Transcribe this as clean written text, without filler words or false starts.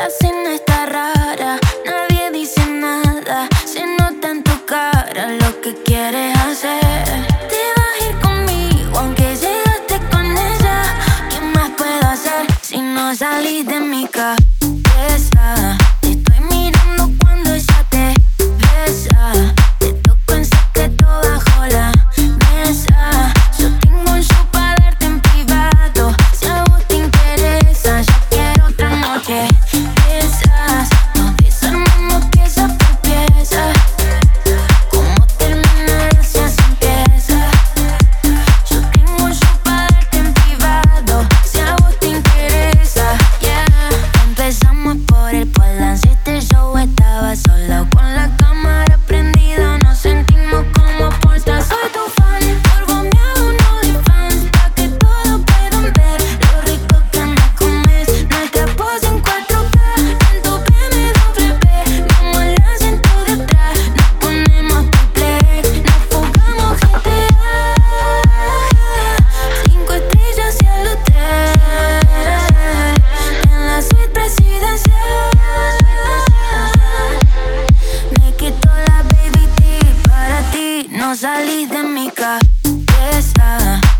La cena está rara, nadie dice nada. Se nota en tu cara lo que quieres hacer. Te vas a ir conmigo aunque llegaste con ella. ¿Qué más puedo hacer si no salís de mi cabeza? Te estoy mirando cuando ella te besa. Te toco en secreto bajo la mesa. Yo tengo un show para darte en privado. Si a vos te interesa, yo quiero otra noche. Esas, nos desarmamos pieza por pieza. Como termina esa se empieza. Yo tengo un show para darte en privado. Si a vos te interesa, yeah. Empezamos por el Polance, este show estaba sola. Con la cámara prendida nos sentimos como pornstar. Soy tu fan, por vos me hago un OnlyFans, pa' que todos puedan ver lo rico que me comes. Nuestra pose en 4K, en tu BMW. Vamos al asiento de atrás, nos ponemos triple X, nos fugamos GTA. 5 estrellas y el hotel, en la suite presidencial. Me quito la baby tee para ti, no salís de mi cabeza.